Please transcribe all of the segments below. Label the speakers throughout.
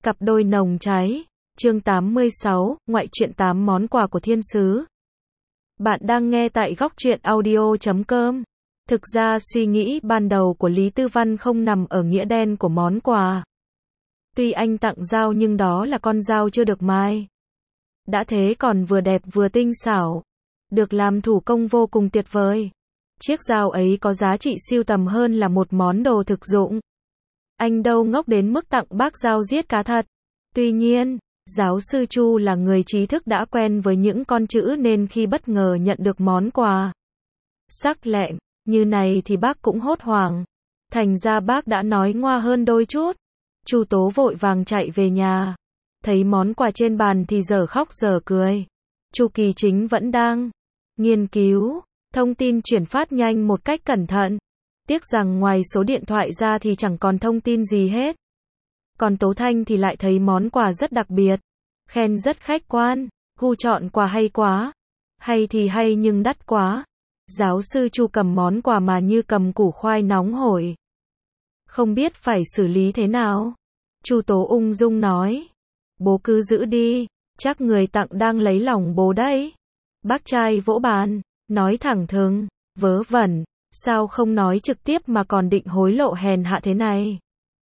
Speaker 1: Cặp đôi nồng cháy. Chương 86, ngoại truyện 8 món quà của thiên sứ. Bạn đang nghe tại góc truyện audio.com. Thực ra suy nghĩ ban đầu của Lý Tư Văn không nằm ở nghĩa đen của món quà. Tuy anh tặng dao nhưng đó là con dao chưa được mài. Đã thế còn vừa đẹp vừa tinh xảo. Được làm thủ công vô cùng tuyệt vời. Chiếc dao ấy có giá trị sưu tầm hơn là một món đồ thực dụng. Anh đâu ngốc đến mức tặng bác dao giết cá thật. Tuy nhiên, giáo sư Chu là người trí thức đã quen với những con chữ nên khi bất ngờ nhận được món quà sắc lẹm như này thì bác cũng hốt hoảng. Thành ra bác đã nói ngoa hơn đôi chút. Chu Tố vội vàng chạy về nhà. Thấy món quà trên bàn thì dở khóc dở cười. Chu Kỳ Chính vẫn đang nghiên cứu thông tin chuyển phát nhanh một cách cẩn thận. Tiếc rằng ngoài số điện thoại ra thì chẳng còn thông tin gì hết. Còn Tố Thanh thì lại thấy món quà rất đặc biệt. Khen rất khách quan. Gu chọn quà hay quá. Hay thì hay nhưng đắt quá. Giáo sư Chu cầm món quà mà như cầm củ khoai nóng hổi. Không biết phải xử lý thế nào. Chu Tố ung dung nói. Bố cứ giữ đi. Chắc người tặng đang lấy lòng bố đấy. Bác trai vỗ bàn. Nói thẳng thừng. Vớ vẩn. Sao không nói trực tiếp mà còn định hối lộ hèn hạ thế này?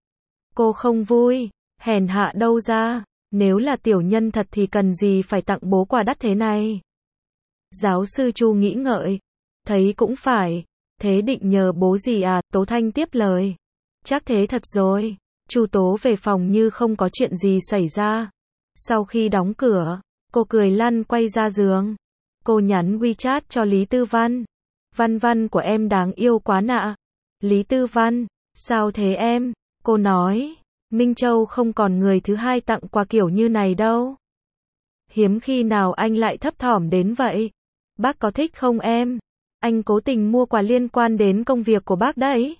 Speaker 1: Cô không vui. Hèn hạ đâu ra. Nếu là tiểu nhân thật thì cần gì phải tặng bố quà đắt thế này? Giáo sư Chu nghĩ ngợi. Thấy cũng phải. Thế định nhờ bố gì à? Tố Thanh tiếp lời. Chắc thế thật rồi. Chu Tố về phòng như không có chuyện gì xảy ra. Sau khi đóng cửa, cô cười lăn quay ra giường. Cô nhắn WeChat cho Lý Tư Văn. Văn Văn của em đáng yêu quá nạ. Lý Tư Văn, sao thế em? Cô nói, Minh Châu không còn người thứ hai tặng quà kiểu như này đâu. Hiếm khi nào anh lại thấp thỏm đến vậy. Bác có thích không em? Anh cố tình mua quà liên quan đến công việc của bác đấy.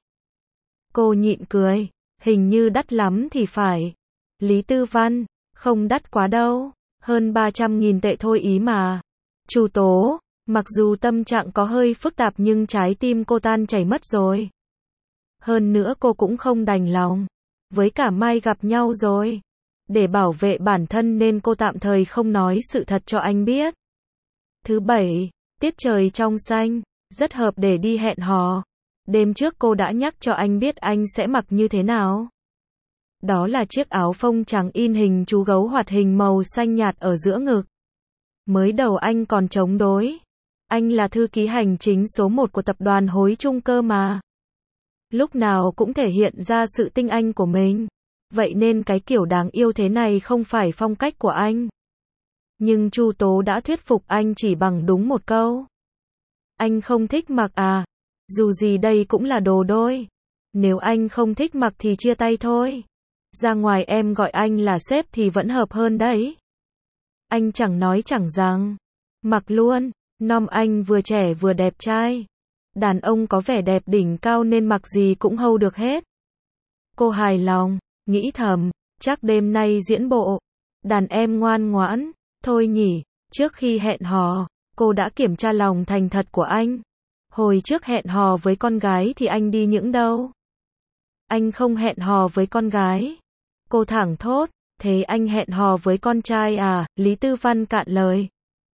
Speaker 1: Cô nhịn cười, hình như đắt lắm thì phải. Lý Tư Văn, không đắt quá đâu, hơn 300.000 tệ thôi ý mà. Chu Tố, mặc dù tâm trạng có hơi phức tạp nhưng trái tim cô tan chảy mất rồi. Hơn nữa cô cũng không đành lòng. Với cả mai gặp nhau rồi. Để bảo vệ bản thân nên cô tạm thời không nói sự thật cho anh biết. Thứ bảy, tiết trời trong xanh, rất hợp để đi hẹn hò. Đêm trước cô đã nhắc cho anh biết anh sẽ mặc như thế nào. Đó là chiếc áo phông trắng in hình chú gấu hoạt hình màu xanh nhạt ở giữa ngực. Mới đầu anh còn chống đối. Anh là thư ký hành chính số 1 của tập đoàn Hối Trung cơ mà. Lúc nào cũng thể hiện ra sự tinh anh của mình. Vậy nên cái kiểu đáng yêu thế này không phải phong cách của anh. Nhưng Chu Tố đã thuyết phục anh chỉ bằng đúng một câu. Anh không thích mặc à? Dù gì đây cũng là đồ đôi. Nếu anh không thích mặc thì chia tay thôi. Ra ngoài em gọi anh là sếp thì vẫn hợp hơn đấy. Anh chẳng nói chẳng rằng. Mặc luôn. Nom anh vừa trẻ vừa đẹp trai. Đàn ông có vẻ đẹp đỉnh cao nên mặc gì cũng hold được hết. Cô hài lòng, nghĩ thầm, chắc đêm nay diễn bộ. Đàn em ngoan ngoãn, thôi nhỉ. Trước khi hẹn hò, cô đã kiểm tra lòng thành thật của anh. Hồi trước hẹn hò với con gái thì anh đi những đâu? Anh không hẹn hò với con gái. Cô thẳng thốt, thế anh hẹn hò với con trai à? Lý Tư Văn cạn lời.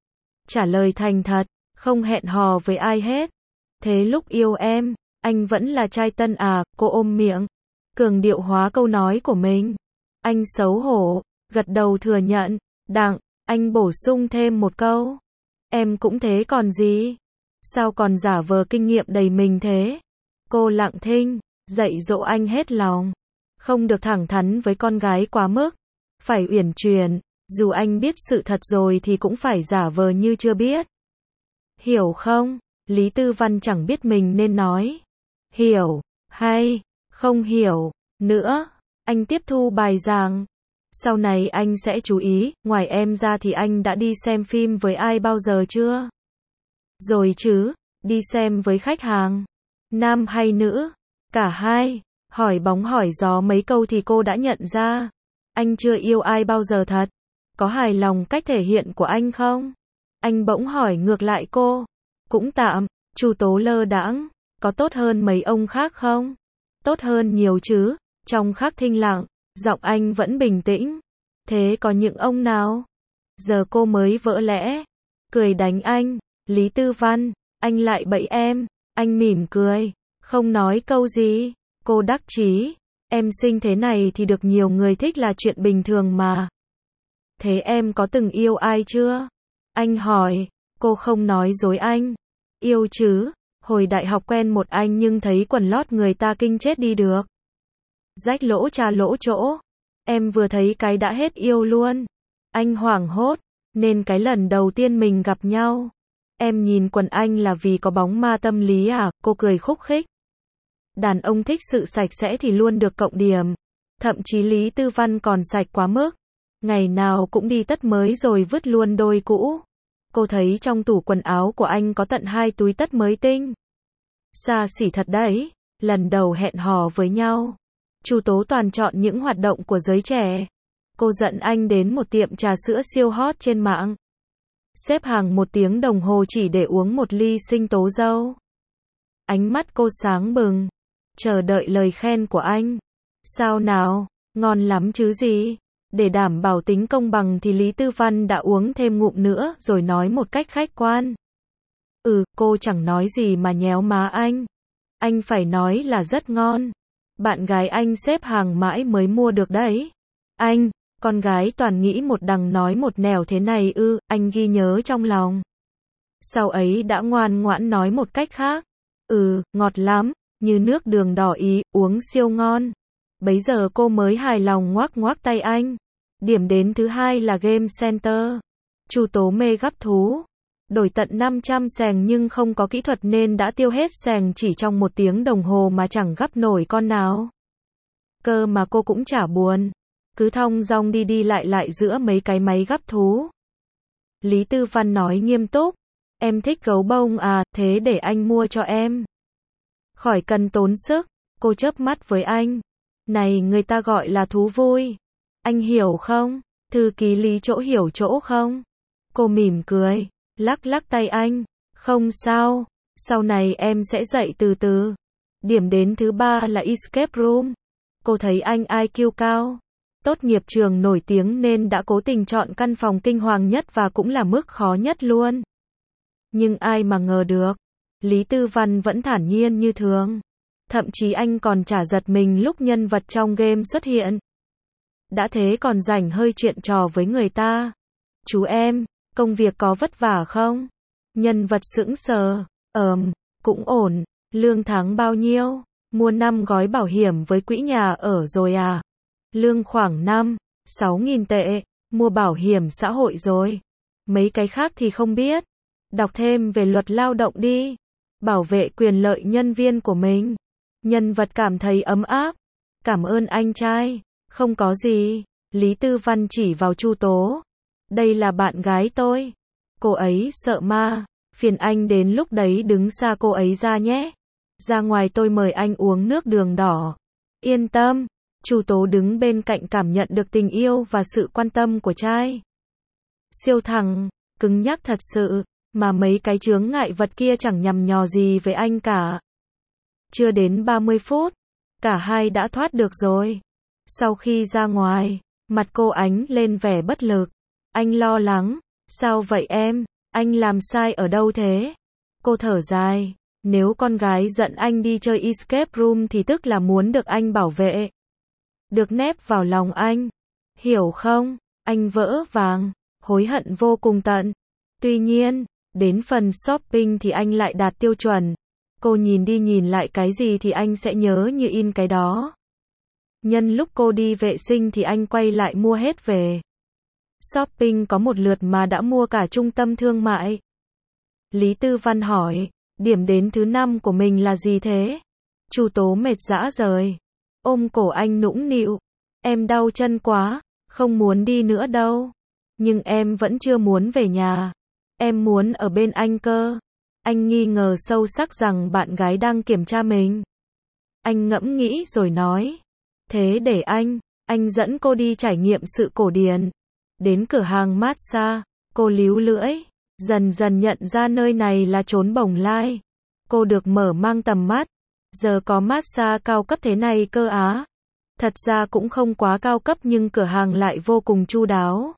Speaker 1: Trả lời thành thật, không hẹn hò với ai hết. Thế lúc yêu em, anh vẫn là trai tân à? Cô ôm miệng, cường điệu hóa câu nói của mình. Anh xấu hổ, gật đầu thừa nhận. Đặng, anh bổ sung thêm một câu. Em cũng thế còn gì? Sao còn giả vờ kinh nghiệm đầy mình thế? Cô lặng thinh, dạy dỗ anh hết lòng. Không được thẳng thắn với con gái quá mức. Phải uyển chuyển, dù anh biết sự thật rồi thì cũng phải giả vờ như chưa biết. Hiểu không? Lý Tư Văn chẳng biết mình nên nói. Hiểu, hay, không hiểu, nữa. Anh tiếp thu bài giảng. Sau này anh sẽ chú ý, ngoài em ra thì anh đã đi xem phim với ai bao giờ chưa? Rồi chứ, đi xem với khách hàng. Nam hay nữ? Cả hai. Hỏi bóng hỏi gió mấy câu thì cô đã nhận ra. Anh chưa yêu ai bao giờ thật. Có hài lòng cách thể hiện của anh không? Anh bỗng hỏi ngược lại cô. Cũng tạm. Chu Tố lơ đãng. Có tốt hơn mấy ông khác không? Tốt hơn nhiều chứ. Trong khắc thinh lặng, Giọng anh vẫn bình tĩnh. Thế có những ông nào? Giờ cô mới vỡ lẽ. Cười đánh anh. Lý Tư Văn, anh lại bẫy em. Anh mỉm cười. Không nói câu gì. Cô đắc chí. Em xinh thế này thì được nhiều người thích là chuyện bình thường mà. Thế em có từng yêu ai chưa? Anh hỏi. Cô không nói dối anh. Yêu chứ. Hồi đại học quen một anh nhưng thấy quần lót người ta kinh chết đi được. Rách lỗ trà lỗ chỗ. Em vừa thấy cái đã hết yêu luôn. Anh hoảng hốt. Nên cái lần đầu tiên mình gặp nhau, em nhìn quần anh là vì có bóng ma tâm lý à? Cô cười khúc khích. Đàn ông thích sự sạch sẽ thì luôn được cộng điểm. Thậm chí Lý Tư Văn còn sạch quá mức. Ngày nào cũng đi tất mới rồi vứt luôn đôi cũ. Cô thấy trong tủ quần áo của anh có tận 2 túi tất mới tinh. Xa xỉ thật đấy. Lần đầu hẹn hò với nhau, Chu Tố toàn chọn những hoạt động của giới trẻ. Cô dẫn anh đến một tiệm trà sữa siêu hot trên mạng. Xếp hàng 1 tiếng đồng hồ chỉ để uống một ly sinh tố dâu. Ánh mắt cô sáng bừng, chờ đợi lời khen của anh. Sao nào, ngon lắm chứ gì? Để đảm bảo tính công bằng thì Lý Tư Văn đã uống thêm ngụm nữa rồi nói một cách khách quan. Cô chẳng nói gì mà nhéo má anh. Anh phải nói là rất ngon. Bạn gái anh xếp hàng mãi mới mua được đấy. Anh, con gái toàn nghĩ một đằng nói một nẻo thế này anh ghi nhớ trong lòng. Sau ấy đã ngoan ngoãn nói một cách khác. Ngọt lắm, như nước đường đỏ Ý, uống siêu ngon. Bấy giờ cô mới hài lòng ngoác ngoác tay anh. Điểm đến thứ 2 là Game Center. Chu Tố mê gắp thú. Đổi tận 500 sèng nhưng không có kỹ thuật nên đã tiêu hết sèng chỉ trong 1 tiếng đồng hồ mà chẳng gắp nổi con nào. Cơ mà cô cũng chả buồn. Cứ thong dong đi đi lại lại giữa mấy cái máy gắp thú. Lý Tư Văn nói nghiêm túc. Em thích gấu bông à, thế để anh mua cho em. Khỏi cần tốn sức. Cô chớp mắt với anh. Này người ta gọi là thú vui. Anh hiểu không? Thư ký Lý chỗ hiểu chỗ không? Cô mỉm cười. Lắc lắc tay anh. Không sao. Sau này em sẽ dạy từ từ. Điểm đến thứ 3 là Escape Room. Cô thấy anh IQ cao. Tốt nghiệp trường nổi tiếng nên đã cố tình chọn căn phòng kinh hoàng nhất và cũng là mức khó nhất luôn. Nhưng ai mà ngờ được. Lý Tư Văn vẫn thản nhiên như thường. Thậm chí anh còn chả giật mình lúc nhân vật trong game xuất hiện. Đã thế còn rảnh hơi chuyện trò với người ta. Chú em, công việc có vất vả không? Nhân vật sững sờ. Cũng ổn. Lương tháng bao nhiêu? Mua 5 gói bảo hiểm với quỹ nhà ở rồi à? Lương khoảng 5-6 nghìn tệ. Mua bảo hiểm xã hội rồi. Mấy cái khác thì không biết. Đọc thêm về luật lao động đi. Bảo vệ quyền lợi nhân viên của mình. Nhân vật cảm thấy ấm áp. Cảm ơn anh trai. Không có gì. Lý Tư Văn chỉ vào Chu Tố. Đây là bạn gái tôi. Cô ấy sợ ma. Phiền anh đến lúc đấy đứng xa cô ấy ra nhé. Ra ngoài tôi mời anh uống nước đường đỏ. Yên tâm. Chu Tố đứng bên cạnh cảm nhận được tình yêu và sự quan tâm của trai. Siêu thẳng, cứng nhắc thật sự, mà mấy cái chướng ngại vật kia chẳng nhằm nhò gì với anh cả. Chưa đến 30 phút, cả hai đã thoát được rồi. Sau khi ra ngoài, mặt cô ánh lên vẻ bất lực. Anh lo lắng. Sao vậy em? Anh làm sai ở đâu thế? Cô thở dài. Nếu con gái giận anh đi chơi escape room thì tức là muốn được anh bảo vệ. Được nép vào lòng anh. Hiểu không? Anh vỡ vàng. Hối hận vô cùng tận. Tuy nhiên, đến phần shopping thì anh lại đạt tiêu chuẩn. Cô nhìn đi nhìn lại cái gì thì anh sẽ nhớ như in cái đó. Nhân lúc cô đi vệ sinh thì anh quay lại mua hết về. Shopping có một lượt mà đã mua cả trung tâm thương mại. Lý Tư Văn hỏi, điểm đến thứ 5 của mình là gì thế? Chu Tố mệt rã rời. Ôm cổ anh nũng nịu. Em đau chân quá, không muốn đi nữa đâu. Nhưng em vẫn chưa muốn về nhà. Em muốn ở bên anh cơ. Anh nghi ngờ sâu sắc rằng bạn gái đang kiểm tra mình. Anh ngẫm nghĩ rồi nói. Thế để anh dẫn cô đi trải nghiệm sự cổ điển. Đến cửa hàng massage, cô líu lưỡi. Dần dần nhận ra nơi này là chốn bồng lai. Cô được mở mang tầm mắt. Giờ có massage cao cấp thế này cơ á. Thật ra cũng không quá cao cấp nhưng cửa hàng lại vô cùng chu đáo.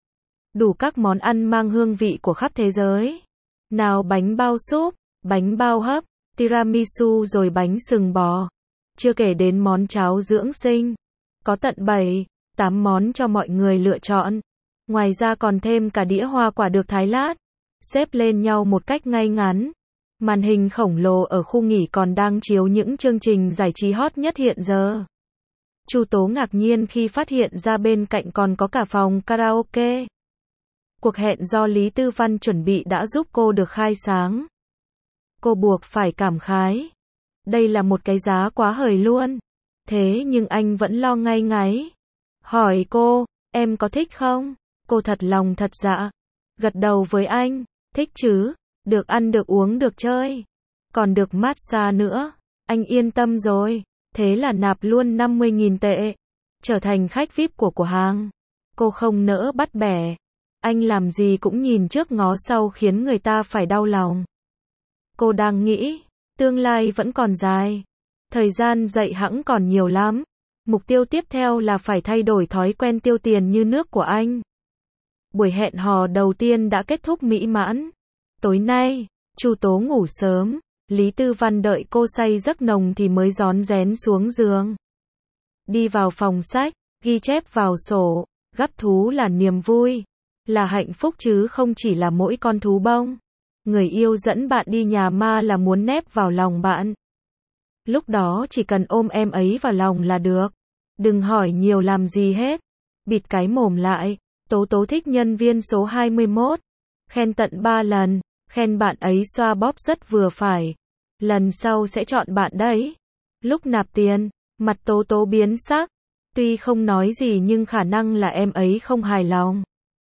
Speaker 1: Đủ các món ăn mang hương vị của khắp thế giới. Nào bánh bao súp, bánh bao hấp, tiramisu rồi bánh sừng bò. Chưa kể đến món cháo dưỡng sinh. Có tận 7, 8 món cho mọi người lựa chọn. Ngoài ra còn thêm cả đĩa hoa quả được thái lát, xếp lên nhau một cách ngay ngắn. Màn hình khổng lồ ở khu nghỉ còn đang chiếu những chương trình giải trí hot nhất hiện giờ. Chu Tố ngạc nhiên khi phát hiện ra bên cạnh còn có cả phòng karaoke. Cuộc hẹn do Lý Tư Văn chuẩn bị đã giúp cô được khai sáng. Cô buộc phải cảm khái. Đây là một cái giá quá hời luôn. Thế nhưng anh vẫn lo ngay ngáy. Hỏi cô, em có thích không? Cô thật lòng thật dạ. Gật đầu với anh, thích chứ, được ăn được uống được chơi. Còn được massage nữa. Anh yên tâm rồi. Thế là nạp luôn 50.000 tệ. Trở thành khách VIP của hàng. Cô không nỡ bắt bẻ. Anh làm gì cũng nhìn trước ngó sau khiến người ta phải đau lòng. Cô đang nghĩ, tương lai vẫn còn dài. Thời gian dạy hẵng còn nhiều lắm. Mục tiêu tiếp theo là phải thay đổi thói quen tiêu tiền như nước của anh. Buổi hẹn hò đầu tiên đã kết thúc mỹ mãn. Tối nay, Chu Tố ngủ sớm. Lý Tư Văn đợi cô say giấc nồng thì mới rón rén xuống giường. Đi vào phòng sách, ghi chép vào sổ, gắp thú là niềm vui, là hạnh phúc chứ không chỉ là mỗi con thú bông. Người yêu dẫn bạn đi nhà ma là muốn nép vào lòng bạn. Lúc đó chỉ cần ôm em ấy vào lòng là được. Đừng hỏi nhiều làm gì hết. Bịt cái mồm lại. Tố Tố thích nhân viên số 21. Khen tận 3 lần. Khen bạn ấy xoa bóp rất vừa phải. Lần sau sẽ chọn bạn đấy. Lúc nạp tiền, mặt Tố Tố biến sắc. Tuy không nói gì nhưng khả năng là em ấy không hài lòng.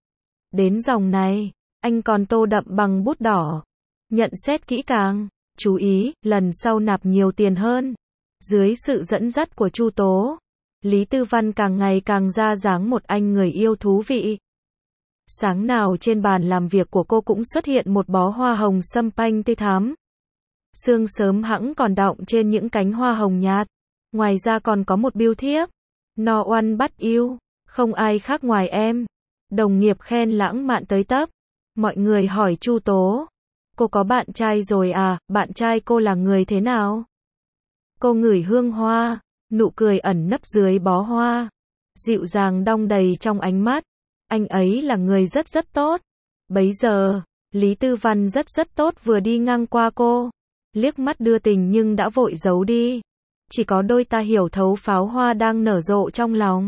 Speaker 1: Đến dòng này, anh còn tô đậm bằng bút đỏ. Nhận xét kỹ càng. Chú ý, lần sau nạp nhiều tiền hơn. Dưới sự dẫn dắt của Chu Tố, Lý Tư Văn càng ngày càng ra dáng một anh người yêu thú vị. Sáng nào trên bàn làm việc của cô cũng xuất hiện một bó hoa hồng sâm panh tươi thắm. Sương sớm hẵng còn đọng trên những cánh hoa hồng nhạt. Ngoài ra còn có một bưu thiếp. No one but you. Không ai khác ngoài em. Đồng nghiệp khen lãng mạn tới tấp. Mọi người hỏi Chu Tố. Cô có bạn trai rồi à, bạn trai cô là người thế nào? Cô ngửi hương hoa, nụ cười ẩn nấp dưới bó hoa. Dịu dàng đong đầy trong ánh mắt. Anh ấy là người rất tốt. Bấy giờ, Lý Tư Văn rất tốt vừa đi ngang qua cô. Liếc mắt đưa tình nhưng đã vội giấu đi. Chỉ có đôi ta hiểu thấu pháo hoa đang nở rộ trong lòng.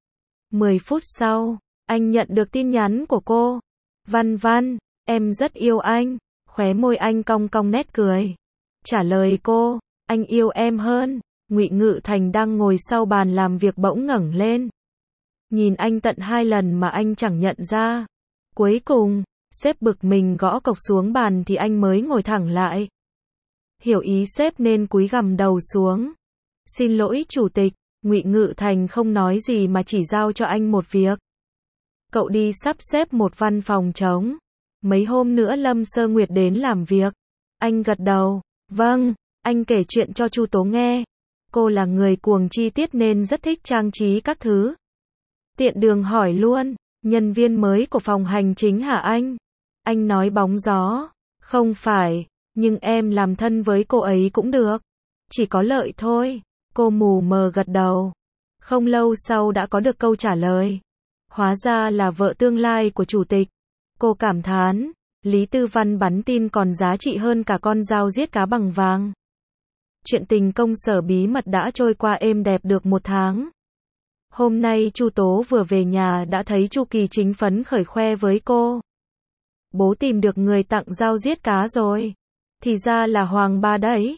Speaker 1: 10 phút sau, anh nhận được tin nhắn của cô. Văn, em rất yêu anh. Khóe môi anh cong cong nét cười. Trả lời cô, anh yêu em hơn. Ngụy Ngự Thành đang ngồi sau bàn làm việc bỗng ngẩng lên. Nhìn anh tận 2 lần mà anh chẳng nhận ra. Cuối cùng, sếp bực mình gõ cộc xuống bàn thì anh mới ngồi thẳng lại. Hiểu ý sếp nên cúi gằm đầu xuống. Xin lỗi chủ tịch, Ngụy Ngự Thành không nói gì mà chỉ giao cho anh một việc. Cậu đi sắp xếp một văn phòng trống. Mấy hôm nữa Lâm Sơ Nguyệt đến làm việc. Anh gật đầu. Vâng, anh kể chuyện cho Chu Tố nghe. Cô là người cuồng chi tiết nên rất thích trang trí các thứ. Tiện đường hỏi luôn, nhân viên mới của phòng hành chính hả anh? Anh nói bóng gió. Không phải, nhưng em làm thân với cô ấy cũng được. Chỉ có lợi thôi. Cô mù mờ gật đầu. Không lâu sau đã có được câu trả lời. Hóa ra là vợ tương lai của chủ tịch. Cô cảm thán, Lý Tư Văn bắn tin còn giá trị hơn cả con dao giết cá bằng vàng. Chuyện tình công sở bí mật đã trôi qua êm đẹp được 1 tháng. Hôm nay Chu Tố vừa về nhà đã thấy Chu Kỳ Chính phấn khởi khoe với cô. Bố tìm được người tặng dao giết cá rồi. Thì ra là Hoàng Ba đấy.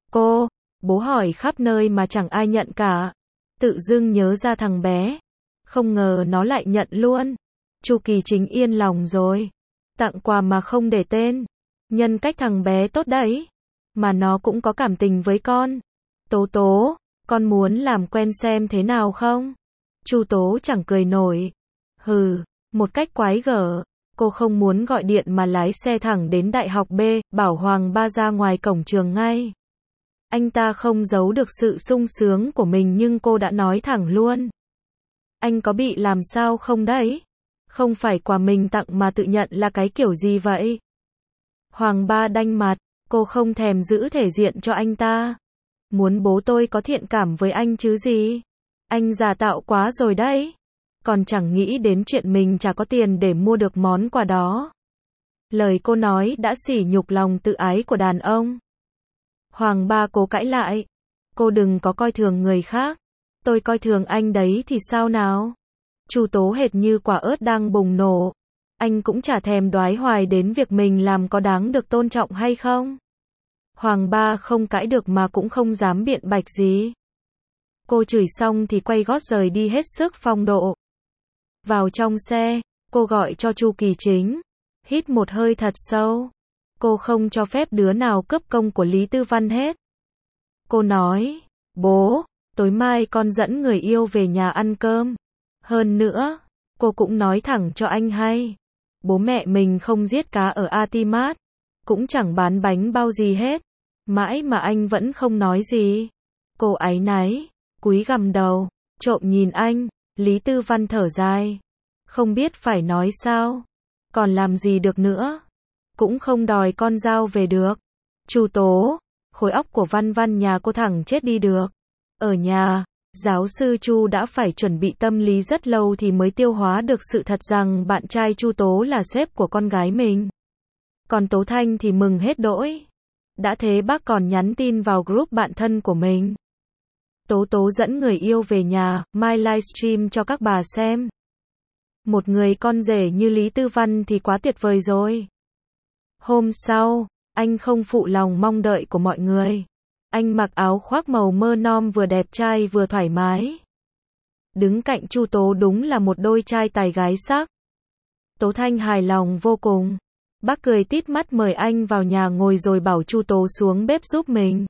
Speaker 1: Bố hỏi khắp nơi mà chẳng ai nhận cả. Tự dưng nhớ ra thằng bé. Không ngờ nó lại nhận luôn. Chu Kỳ Chính yên lòng rồi. Tặng quà mà không để tên. Nhân cách thằng bé tốt đấy. Mà nó cũng có cảm tình với con. Tố, con muốn làm quen xem thế nào không? Chu Tố chẳng cười nổi. Hừ, một cách quái gở. Cô không muốn gọi điện mà lái xe thẳng đến Đại học B, bảo Hoàng Ba ra ngoài cổng trường ngay. Anh ta không giấu được sự sung sướng của mình nhưng cô đã nói thẳng luôn. Anh có bị làm sao không đấy? Không phải quà mình tặng mà tự nhận là cái kiểu gì vậy? Hoàng Ba đanh mặt, cô không thèm giữ thể diện cho anh ta. Muốn bố tôi có thiện cảm với anh chứ gì? Anh giả tạo quá rồi đấy. Còn chẳng nghĩ đến chuyện mình chả có tiền để mua được món quà đó. Lời cô nói đã sỉ nhục lòng tự ái của đàn ông. Hoàng Ba cố cãi lại. Cô đừng có coi thường người khác. Tôi coi thường anh đấy thì sao nào? Chu Tố hệt như quả ớt đang bùng nổ. Anh cũng chả thèm đoái hoài đến việc mình làm có đáng được tôn trọng hay không. Hoàng Ba không cãi được mà cũng không dám biện bạch gì. Cô chửi xong thì quay gót rời đi hết sức phong độ. Vào trong xe, cô gọi cho Chu Kỳ Chính. Hít một hơi thật sâu. Cô không cho phép đứa nào cướp công của Lý Tư Văn hết. Cô nói, bố, tối mai con dẫn người yêu về nhà ăn cơm. Hơn nữa, cô cũng nói thẳng cho anh hay. Bố mẹ mình không giết cá ở Atimat, cũng chẳng bán bánh bao gì hết. Mãi mà anh vẫn không nói gì. Cô áy náy, cúi gằm đầu, trộm nhìn anh. Lý Tư Văn thở dài. Không biết phải nói sao. Còn làm gì được nữa. Cũng không đòi con dao về được. Chu Tố, khối óc của Văn Văn nhà cô thẳng chết đi được. Ở nhà, giáo sư Chu đã phải chuẩn bị tâm lý rất lâu thì mới tiêu hóa được sự thật rằng bạn trai Chu Tố là sếp của con gái mình. Còn Tố Thanh thì mừng hết đỗi. Đã thế bác còn nhắn tin vào group bạn thân của mình. Tố Tố dẫn người yêu về nhà, mai livestream cho các bà xem. Một người con rể như Lý Tư Văn thì quá tuyệt vời rồi. Hôm sau, anh không phụ lòng mong đợi của mọi người. Anh mặc áo khoác màu mơ nom vừa đẹp trai vừa thoải mái. Đứng cạnh Chu Tố đúng là một đôi trai tài gái sắc. Tố Thanh hài lòng vô cùng. Bác cười tít mắt mời anh vào nhà ngồi rồi bảo Chu Tố xuống bếp giúp mình.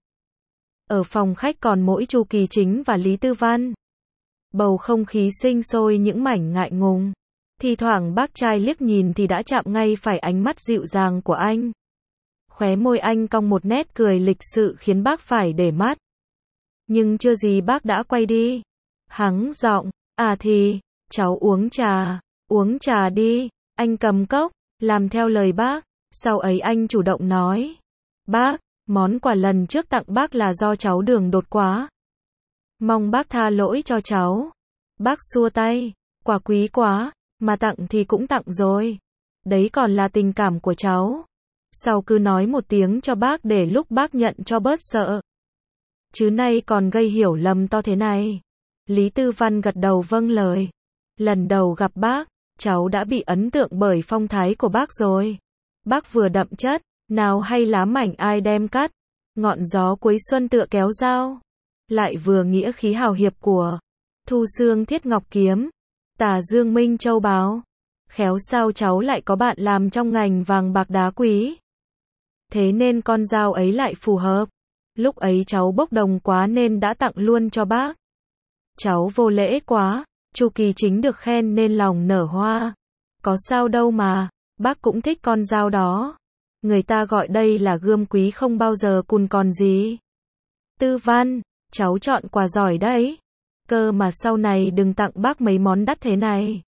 Speaker 1: Ở phòng khách còn mỗi Chu Kỳ Chính và Lý Tư Văn. Bầu không khí sinh sôi những mảnh ngại ngùng. Thi thoảng bác trai liếc nhìn thì đã chạm ngay phải ánh mắt dịu dàng của anh. Khóe môi anh cong một nét cười lịch sự khiến bác phải để mắt. Nhưng chưa gì bác đã quay đi. Hắng giọng, à thì, cháu uống trà đi. Anh cầm cốc, làm theo lời bác. Sau ấy anh chủ động nói, bác, món quà lần trước tặng bác là do cháu đường đột quá. Mong bác tha lỗi cho cháu. Bác xua tay, quà quý quá, mà tặng thì cũng tặng rồi. Đấy còn là tình cảm của cháu. Sau cứ nói một tiếng cho bác để lúc bác nhận cho bớt sợ. Chứ nay còn gây hiểu lầm to thế này. Lý Tư Văn gật đầu vâng lời. Lần đầu gặp bác, cháu đã bị ấn tượng bởi phong thái của bác rồi. Bác vừa đậm chất, nào hay lá mảnh ai đem cắt. Ngọn gió cuối xuân tựa kéo dao. Lại vừa nghĩa khí hào hiệp của Thu Xương Thiết Ngọc Kiếm, Tà Dương Minh Châu Báu. Khéo sao cháu lại có bạn làm trong ngành vàng bạc đá quý. Thế nên con dao ấy lại phù hợp. Lúc ấy cháu bốc đồng quá nên đã tặng luôn cho bác. Cháu vô lễ quá. Chu Kỳ Chính được khen nên lòng nở hoa. Có sao đâu mà, bác cũng thích con dao đó. Người ta gọi đây là gươm quý không bao giờ cùn còn gì. Tư Văn, cháu chọn quà giỏi đấy. Cơ mà sau này đừng tặng bác mấy món đắt thế này.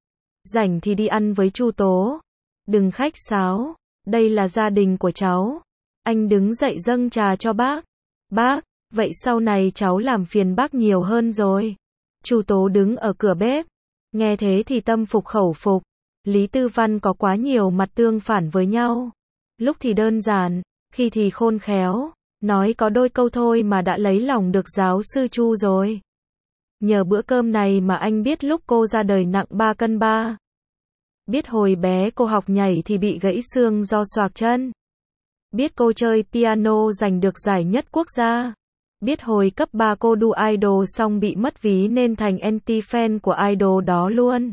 Speaker 1: Rảnh thì đi ăn với Chu Tố. Đừng khách sáo, đây là gia đình của cháu. Anh đứng dậy dâng trà cho bác. Bác, vậy sau này cháu làm phiền bác nhiều hơn rồi. Chu Tố đứng ở cửa bếp. Nghe thế thì tâm phục khẩu phục. Lý Tư Văn có quá nhiều mặt tương phản với nhau. Lúc thì đơn giản, khi thì khôn khéo. Nói có đôi câu thôi mà đã lấy lòng được giáo sư Chu rồi. Nhờ bữa cơm này mà anh biết lúc cô ra đời nặng 3 cân 3. Biết hồi bé cô học nhảy thì bị gãy xương do xoạc chân. Biết cô chơi piano giành được giải nhất quốc gia. Biết hồi cấp 3 cô đu idol xong bị mất ví nên thành anti-fan của idol đó luôn.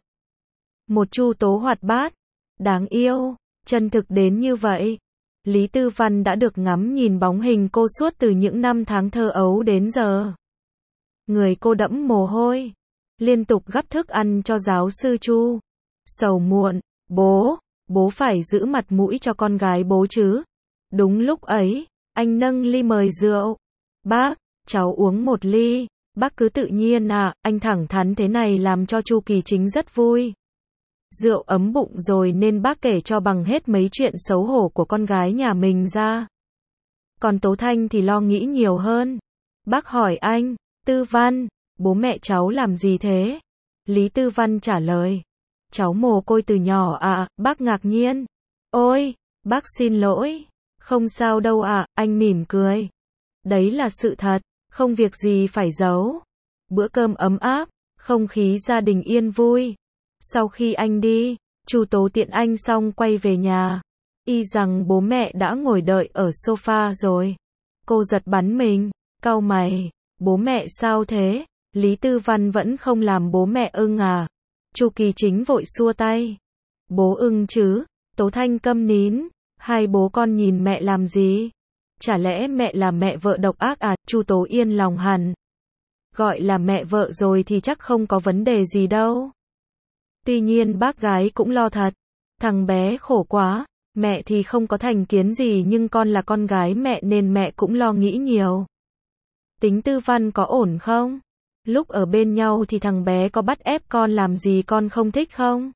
Speaker 1: Một Chu Tố hoạt bát, đáng yêu, chân thực đến như vậy. Lý Tư Văn đã được ngắm nhìn bóng hình cô suốt từ những năm tháng thơ ấu đến giờ. Người cô đẫm mồ hôi, liên tục gắp thức ăn cho giáo sư Chu. Sầu muộn, bố phải giữ mặt mũi cho con gái bố chứ. Đúng lúc ấy, anh nâng ly mời rượu. Bác, cháu uống một ly. Bác cứ tự nhiên à, anh thẳng thắn thế này làm cho Chu Kỳ Chính rất vui. Rượu ấm bụng rồi nên bác kể cho bằng hết mấy chuyện xấu hổ của con gái nhà mình ra. Còn Tố Thanh thì lo nghĩ nhiều hơn. Bác hỏi anh, Tư Văn, bố mẹ cháu làm gì thế? Lý Tư Văn trả lời, cháu mồ côi từ nhỏ à, bác ngạc nhiên. Ôi, bác xin lỗi. Không sao đâu ạ, anh mỉm cười. Đấy là sự thật, không việc gì phải giấu. Bữa cơm ấm áp, không khí gia đình yên vui. Sau khi anh đi, Chu Tố tiện anh xong quay về nhà. Y rằng bố mẹ đã ngồi đợi ở sofa rồi. Cô giật bắn mình, cau mày, bố mẹ sao thế? Lý Tư Văn vẫn không làm bố mẹ ưng à? Chu Kỳ Chính vội xua tay. Bố ưng chứ, Tố Thanh câm nín, hai bố con nhìn mẹ làm gì? Chả lẽ mẹ là mẹ vợ độc ác à? Chu Tố yên lòng hẳn. Gọi là mẹ vợ rồi thì chắc không có vấn đề gì đâu. Tuy nhiên bác gái cũng lo thật. Thằng bé khổ quá, mẹ thì không có thành kiến gì nhưng con là con gái mẹ nên mẹ cũng lo nghĩ nhiều. Tính Tư Văn có ổn không? Lúc ở bên nhau thì thằng bé có bắt ép con làm gì con không thích không?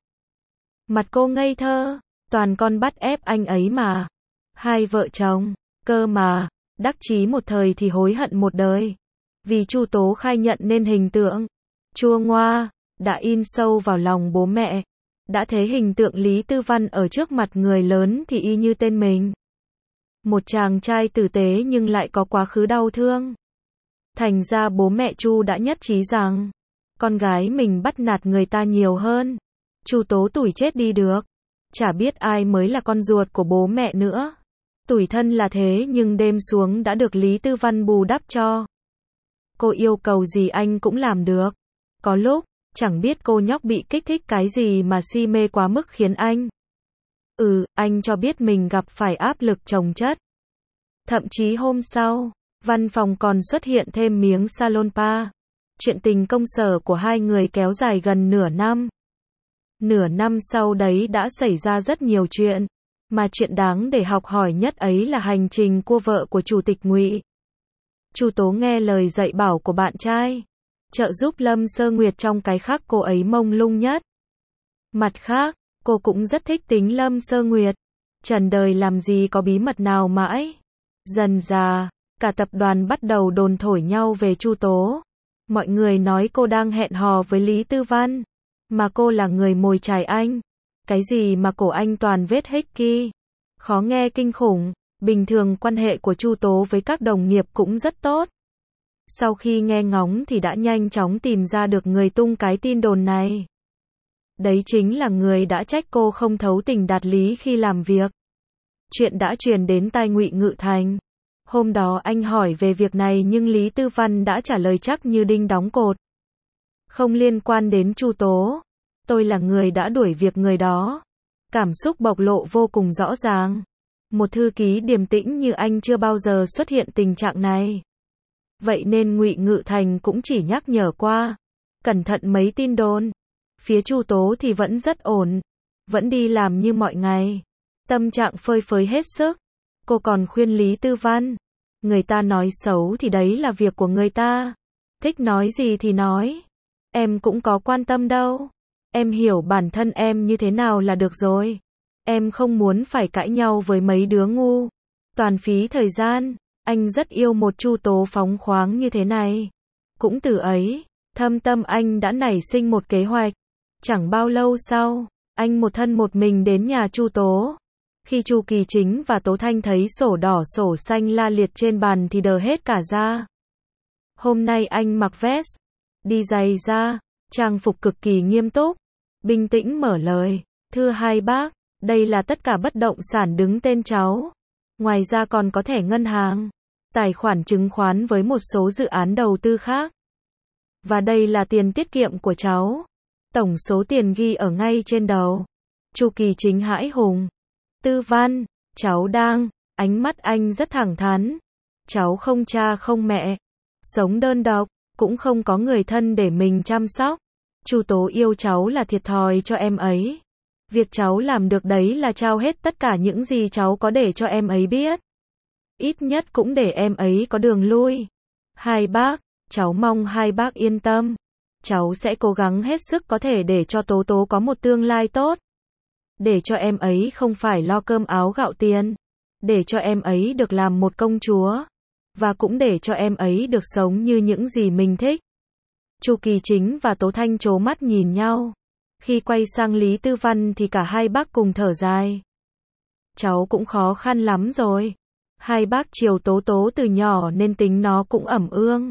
Speaker 1: Mặt cô ngây thơ, toàn con bắt ép anh ấy mà. Hai vợ chồng, cơ mà, đắc chí một thời thì hối hận một đời. Vì Chu Tố khai nhận nên hình tượng chua ngoa đã in sâu vào lòng bố mẹ. Đã thấy hình tượng Lý Tư Văn ở trước mặt người lớn thì y như tên mình. Một chàng trai tử tế nhưng lại có quá khứ đau thương. Thành ra bố mẹ Chu đã nhất trí rằng con gái mình bắt nạt người ta nhiều hơn. Chu Tố tủi chết đi được. Chả biết ai mới là con ruột của bố mẹ nữa. Tủi thân là thế nhưng đêm xuống đã được Lý Tư Văn bù đắp cho. Cô yêu cầu gì anh cũng làm được. Có lúc, chẳng biết cô nhóc bị kích thích cái gì mà si mê quá mức khiến anh. Anh cho biết mình gặp phải áp lực chồng chất. Thậm chí hôm sau, văn phòng còn xuất hiện thêm miếng salon spa. Chuyện tình công sở của hai người kéo dài gần nửa năm. Nửa năm sau đấy đã xảy ra rất nhiều chuyện. Mà chuyện đáng để học hỏi nhất ấy là hành trình cua vợ của Chủ tịch Ngụy. Chu Tố nghe lời dạy bảo của bạn trai, trợ giúp Lâm Sơ Nguyệt trong cái khác cô ấy mông lung nhất. Mặt khác, cô cũng rất thích tính Lâm Sơ Nguyệt. Trần đời làm gì có bí mật nào mãi. Dần dà, cả tập đoàn bắt đầu đồn thổi nhau về Chu Tố. Mọi người nói cô đang hẹn hò với Lý Tư Văn, mà cô là người mồi chài anh. Cái gì mà cổ anh toàn vết hickey. Khó nghe kinh khủng. Bình thường quan hệ của Chu Tố với các đồng nghiệp cũng rất tốt. Sau khi nghe ngóng thì đã nhanh chóng tìm ra được người tung cái tin đồn này. Đấy chính là người đã trách cô không thấu tình đạt lý khi làm việc. Chuyện đã truyền đến tai Ngụy Ngự Thành. Hôm đó anh hỏi về việc này nhưng Lý Tư Văn đã trả lời chắc như đinh đóng cột. Không liên quan đến Chu Tố. Tôi là người đã đuổi việc người đó. Cảm xúc bộc lộ vô cùng rõ ràng. Một thư ký điềm tĩnh như anh chưa bao giờ xuất hiện tình trạng này. Vậy nên Ngụy Ngự Thành cũng chỉ nhắc nhở qua. Cẩn thận mấy tin đồn. Phía Chu Tố thì vẫn rất ổn. Vẫn đi làm như mọi ngày. Tâm trạng phơi phới hết sức. Cô còn khuyên Lý Tư Văn. Người ta nói xấu thì đấy là việc của người ta. Thích nói gì thì nói. Em cũng có quan tâm đâu. Em hiểu bản thân em như thế nào là được rồi. Em không muốn phải cãi nhau với mấy đứa ngu. Toàn phí thời gian. Anh rất yêu một Chu Tố phóng khoáng như thế này. Cũng từ ấy, thâm tâm anh đã nảy sinh một kế hoạch. Chẳng bao lâu sau, anh một thân một mình đến nhà Chu Tố. Khi Chu Kỳ Chính và Tố Thanh thấy sổ đỏ sổ xanh la liệt trên bàn thì đờ hết cả ra. Hôm nay anh mặc vest, đi giày da, trang phục cực kỳ nghiêm túc. Bình tĩnh mở lời, thưa hai bác, đây là tất cả bất động sản đứng tên cháu. Ngoài ra còn có thẻ ngân hàng, tài khoản chứng khoán với một số dự án đầu tư khác. Và đây là tiền tiết kiệm của cháu. Tổng số tiền ghi ở ngay trên đầu. Chu Kỳ Chính hãi hùng. Tư Văn, cháu đang, ánh mắt anh rất thẳng thắn. Cháu không cha không mẹ, sống đơn độc, cũng không có người thân để mình chăm sóc. Chu Tố yêu cháu là thiệt thòi cho em ấy. Việc cháu làm được đấy là trao hết tất cả những gì cháu có để cho em ấy biết. Ít nhất cũng để em ấy có đường lui. Hai bác, cháu mong hai bác yên tâm. Cháu sẽ cố gắng hết sức có thể để cho Tố Tố có một tương lai tốt. Để cho em ấy không phải lo cơm áo gạo tiền. Để cho em ấy được làm một công chúa. Và cũng để cho em ấy được sống như những gì mình thích. Chu Kỳ Chính và Tố Thanh trố mắt nhìn nhau. Khi quay sang Lý Tư Văn thì cả hai bác cùng thở dài. Cháu cũng khó khăn lắm rồi. Hai bác chiều Tố Tố từ nhỏ nên tính nó cũng ẩm ương.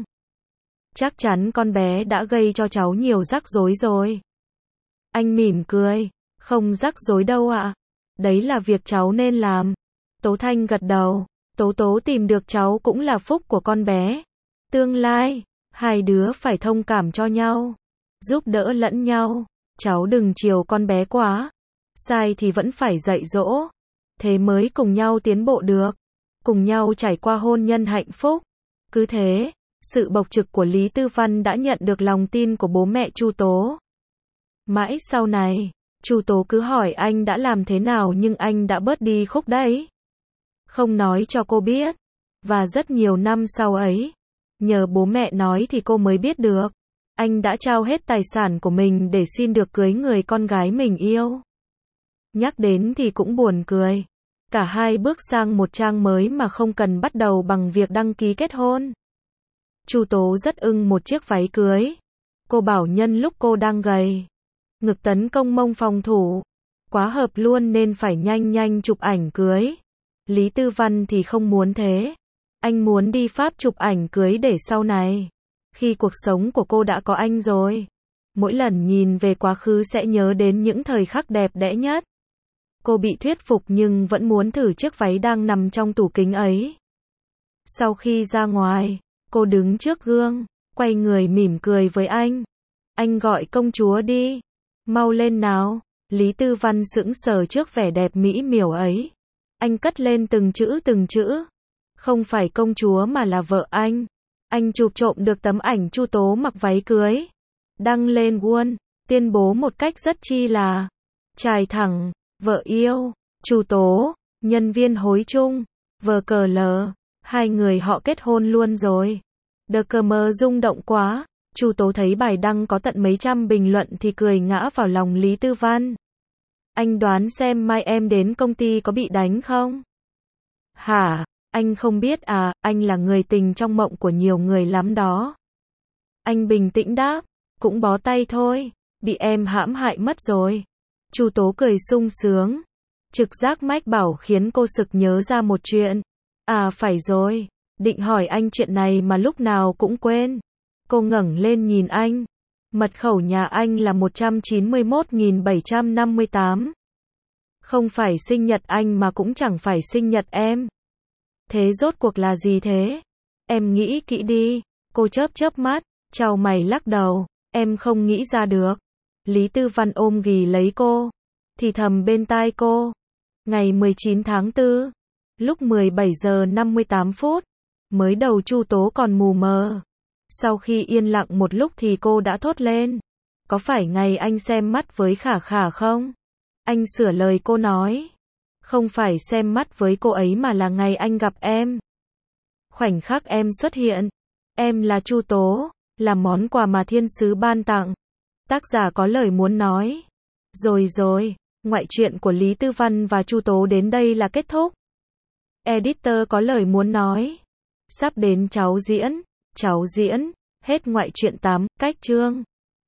Speaker 1: Chắc chắn con bé đã gây cho cháu nhiều rắc rối rồi. Anh mỉm cười. Không rắc rối đâu ạ. Đấy là việc cháu nên làm. Tố Thanh gật đầu. Tố Tố tìm được cháu cũng là phúc của con bé. Tương lai, hai đứa phải thông cảm cho nhau. Giúp đỡ lẫn nhau. Cháu đừng chiều con bé quá. Sai thì vẫn phải dạy dỗ. Thế mới cùng nhau tiến bộ được. Cùng nhau trải qua hôn nhân hạnh phúc. Cứ thế, sự bộc trực của Lý Tư Văn đã nhận được lòng tin của bố mẹ Chu Tố. Mãi sau này, Chu Tố cứ hỏi anh đã làm thế nào nhưng anh đã bớt đi khúc đấy. Không nói cho cô biết. Và rất nhiều năm sau ấy, nhờ bố mẹ nói thì cô mới biết được. Anh đã trao hết tài sản của mình để xin được cưới người con gái mình yêu. Nhắc đến thì cũng buồn cười. Cả hai bước sang một trang mới mà không cần bắt đầu bằng việc đăng ký kết hôn. Chu Tố rất ưng một chiếc váy cưới. Cô bảo nhân lúc cô đang gầy. Ngực tấn công mông phòng thủ. Quá hợp luôn nên phải nhanh nhanh chụp ảnh cưới. Lý Tư Văn thì không muốn thế. Anh muốn đi Pháp chụp ảnh cưới để sau này. Khi cuộc sống của cô đã có anh rồi. Mỗi lần nhìn về quá khứ sẽ nhớ đến những thời khắc đẹp đẽ nhất. Cô bị thuyết phục nhưng vẫn muốn thử chiếc váy đang nằm trong tủ kính ấy. Sau khi ra ngoài, cô đứng trước gương, quay người mỉm cười với anh. Anh gọi công chúa đi. Mau lên nào. Lý Tư Văn sững sờ trước vẻ đẹp mỹ miều ấy. Anh cất lên từng chữ từng chữ. Không phải công chúa mà là vợ anh. Anh chụp trộm được tấm ảnh Chu Tố mặc váy cưới. Đăng lên Wall, tuyên bố một cách rất chi là trải thẳng. Vợ yêu, Chu Tố, nhân viên hối chung, vờ cờ lờ, hai người họ kết hôn luôn rồi. Đờ cờ mờ rung động quá. Chu Tố thấy bài đăng có tận mấy trăm bình luận thì cười ngã vào lòng Lý Tư Văn. Anh đoán xem mai em đến công ty có bị đánh không? Hả? Anh không biết à, anh là người tình trong mộng của nhiều người lắm đó. Anh bình tĩnh đáp, cũng bó tay thôi, bị em hãm hại mất rồi. Chu Tố cười sung sướng. Trực giác mách bảo khiến cô sực nhớ ra một chuyện. À phải rồi, định hỏi anh chuyện này mà lúc nào cũng quên. Cô ngẩng lên nhìn anh. Mật khẩu nhà anh là 191.758. Không phải sinh nhật anh mà cũng chẳng phải sinh nhật em. Thế rốt cuộc là gì thế? Em nghĩ kỹ đi. Cô chớp chớp mắt, chau mày lắc đầu. Em không nghĩ ra được. Lý Tư Văn ôm ghì lấy cô. Thì thầm bên tai cô. Ngày 19 tháng 4. Lúc 17 giờ 58 phút. Mới đầu Chu Tố còn mù mờ. Sau khi yên lặng một lúc thì cô đã thốt lên. Có phải ngày anh xem mắt với Khả Khả không? Anh sửa lời cô nói. Không phải xem mắt với cô ấy mà là ngày anh gặp em. Khoảnh khắc em xuất hiện. Em là Chu Tố, là món quà mà thiên sứ ban tặng. Tác giả có lời muốn nói. Rồi, ngoại truyện của Lý Tư Văn và Chu Tố đến đây là kết thúc. Editor có lời muốn nói. Sắp đến cháu diễn, hết ngoại truyện 8, cách chương.